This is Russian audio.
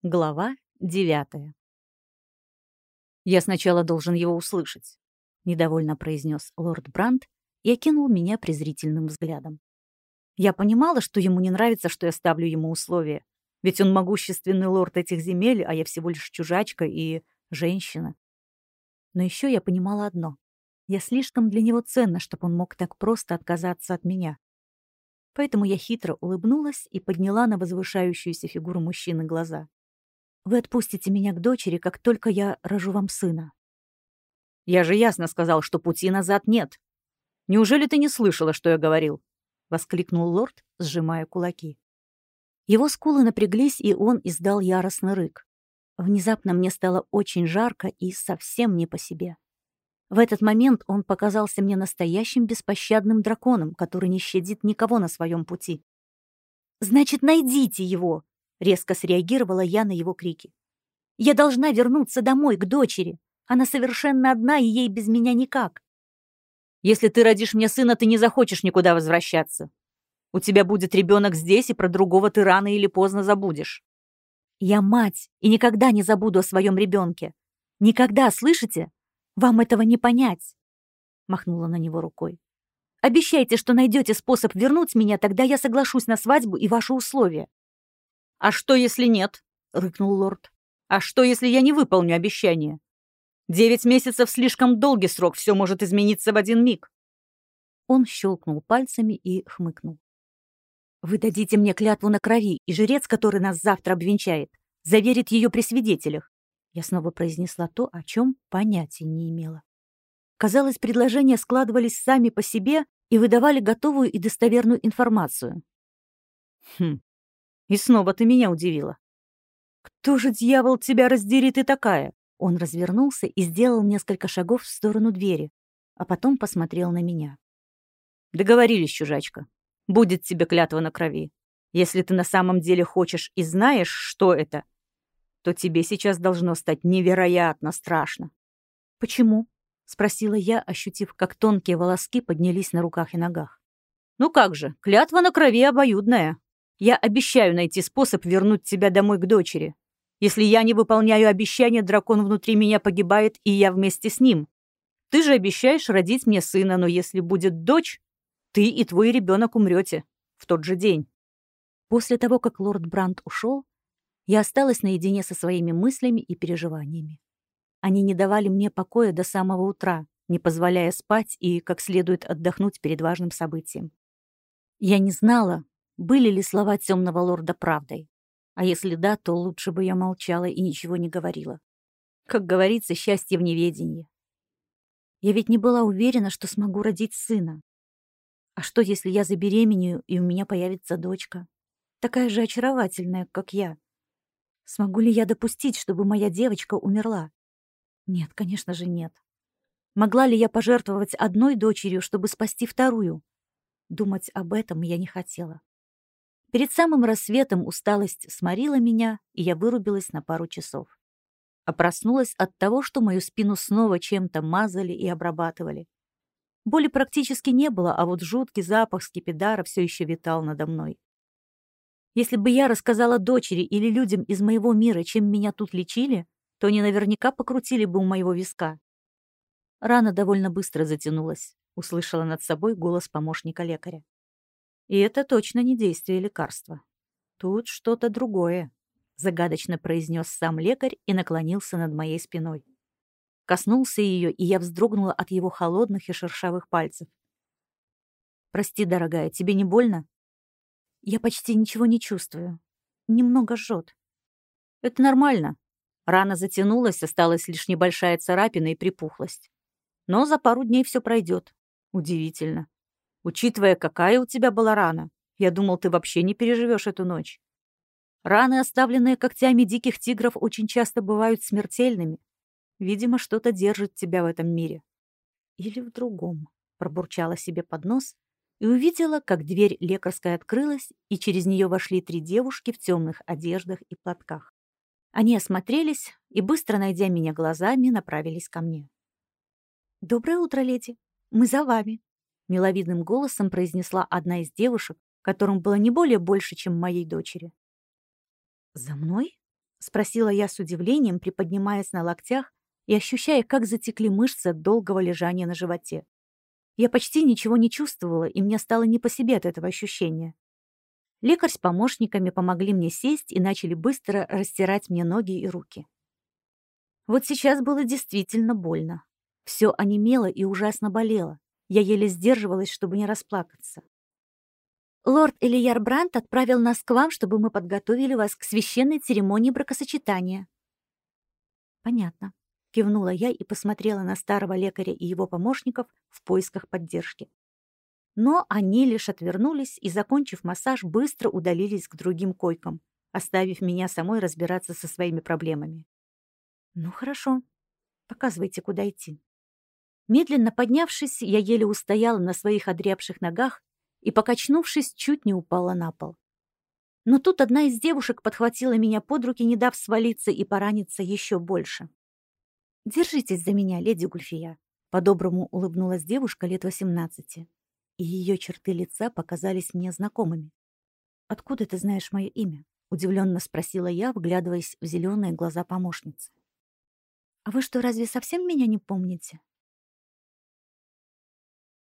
Глава 9. «Я сначала должен его услышать», — недовольно произнес лорд Брандт и окинул меня презрительным взглядом. Я понимала, что ему не нравится, что я ставлю ему условия, ведь он могущественный лорд этих земель, а я всего лишь чужачка и женщина. Но еще я понимала одно. Я слишком для него ценна, чтобы он мог так просто отказаться от меня. Поэтому я хитро улыбнулась и подняла на возвышающуюся фигуру мужчины глаза. «Вы отпустите меня к дочери, как только я рожу вам сына». «Я же ясно сказал, что пути назад нет. Неужели ты не слышала, что я говорил?» — воскликнул лорд, сжимая кулаки. Его скулы напряглись, и он издал яростный рык. Внезапно мне стало очень жарко и совсем не по себе. В этот момент он показался мне настоящим беспощадным драконом, который не щадит никого на своем пути. «Значит, найдите его!» — резко среагировала я на его крики. «Я должна вернуться домой, к дочери. Она совершенно одна, и ей без меня никак». «Если ты родишь мне сына, ты не захочешь никуда возвращаться. У тебя будет ребенок здесь, и про другого ты рано или поздно забудешь». «Я мать, и никогда не забуду о своем ребенке. Никогда, слышите? Вам этого не понять», — махнула на него рукой. «Обещайте, что найдете способ вернуть меня, тогда я соглашусь на свадьбу и ваши условия». «А что, если нет?» — рыкнул лорд. «А что, если я не выполню обещание? 9 месяцев — слишком долгий срок, все может измениться в один миг». Он щелкнул пальцами и хмыкнул. «Вы дадите мне клятву на крови, и жрец, который нас завтра обвенчает, заверит ее при свидетелях». Я снова произнесла то, о чем понятия не имела. Казалось, предложения складывались сами по себе и выдавали готовую и достоверную информацию. «Хм, и снова ты меня удивила. Кто же, дьявол, тебя раздери, ты такая?» Он развернулся и сделал несколько шагов в сторону двери, а потом посмотрел на меня. «Договорились, чужачка. Будет тебе клятва на крови. Если ты на самом деле хочешь и знаешь, что это, то тебе сейчас должно стать невероятно страшно». «Почему?» — спросила я, ощутив, как тонкие волоски поднялись на руках и ногах. «Ну как же, клятва на крови обоюдная. Я обещаю найти способ вернуть тебя домой к дочери. Если я не выполняю обещание, дракон внутри меня погибает, и я вместе с ним. Ты же обещаешь родить мне сына, но если будет дочь, ты и твой ребенок умрете в тот же день». После того, как лорд Брандт ушел, я осталась наедине со своими мыслями и переживаниями. Они не давали мне покоя до самого утра, не позволяя спать и как следует отдохнуть перед важным событием. Я не знала, были ли слова темного лорда правдой. А если да, то лучше бы я молчала и ничего не говорила. Как говорится, счастье в неведении. Я ведь не была уверена, что смогу родить сына. А что, если я забеременею, и у меня появится дочка? Такая же очаровательная, как я. Смогу ли я допустить, чтобы моя девочка умерла? Нет, конечно же, нет. Могла ли я пожертвовать одной дочерью, чтобы спасти вторую? Думать об этом я не хотела. Перед самым рассветом усталость сморила меня, и я вырубилась на пару часов. А проснулась от того, что мою спину снова чем-то мазали и обрабатывали. Боли практически не было, а вот жуткий запах скипидара все еще витал надо мной. Если бы я рассказала дочери или людям из моего мира, чем меня тут лечили, то они наверняка покрутили бы у моего виска. Рана довольно быстро затянулась, услышала над собой голос помощника лекаря. И это точно не действие лекарства. Тут что-то другое, загадочно произнес сам лекарь и наклонился над моей спиной. Коснулся ее, и я вздрогнула от его холодных и шершавых пальцев. «Прости, дорогая, тебе не больно?» «Я почти ничего не чувствую. Немного жжет». «Это нормально. Рана затянулась, осталась лишь небольшая царапина и припухлость. Но за пару дней все пройдет. Удивительно. Учитывая, какая у тебя была рана, я думал, ты вообще не переживешь эту ночь. Раны, оставленные когтями диких тигров, очень часто бывают смертельными. Видимо, что-то держит тебя в этом мире». «Или в другом», — пробурчала себе под нос и увидела, как дверь лекарской открылась, и через нее вошли 3 девушки в темных одеждах и платках. Они осмотрелись и, быстро найдя меня глазами, направились ко мне. «Доброе утро, леди. Мы за вами», — миловидным голосом произнесла одна из девушек, которым было не более больше, чем моей дочери. «За мной?» — спросила я с удивлением, приподнимаясь на локтях и ощущая, как затекли мышцы от долгого лежания на животе. Я почти ничего не чувствовала, и мне стало не по себе от этого ощущения. Лекарь с помощниками помогли мне сесть и начали быстро растирать мне ноги и руки. Вот сейчас было действительно больно. Все онемело и ужасно болело. Я еле сдерживалась, чтобы не расплакаться. «Лорд Элияр Брандт отправил нас к вам, чтобы мы подготовили вас к священной церемонии бракосочетания». «Понятно», — кивнула я и посмотрела на старого лекаря и его помощников в поисках поддержки. Но они лишь отвернулись и, закончив массаж, быстро удалились к другим койкам, оставив меня самой разбираться со своими проблемами. «Ну хорошо, показывайте, куда идти». Медленно поднявшись, я еле устояла на своих одрябших ногах и, покачнувшись, чуть не упала на пол. Но тут одна из девушек подхватила меня под руки, не дав свалиться и пораниться еще больше. «Держитесь за меня, леди Гульфия», — по-доброму улыбнулась девушка лет 18, и ее черты лица показались мне знакомыми. «Откуда ты знаешь мое имя?» — удивленно спросила я, вглядываясь в зеленые глаза помощницы. «А вы что, разве совсем меня не помните?»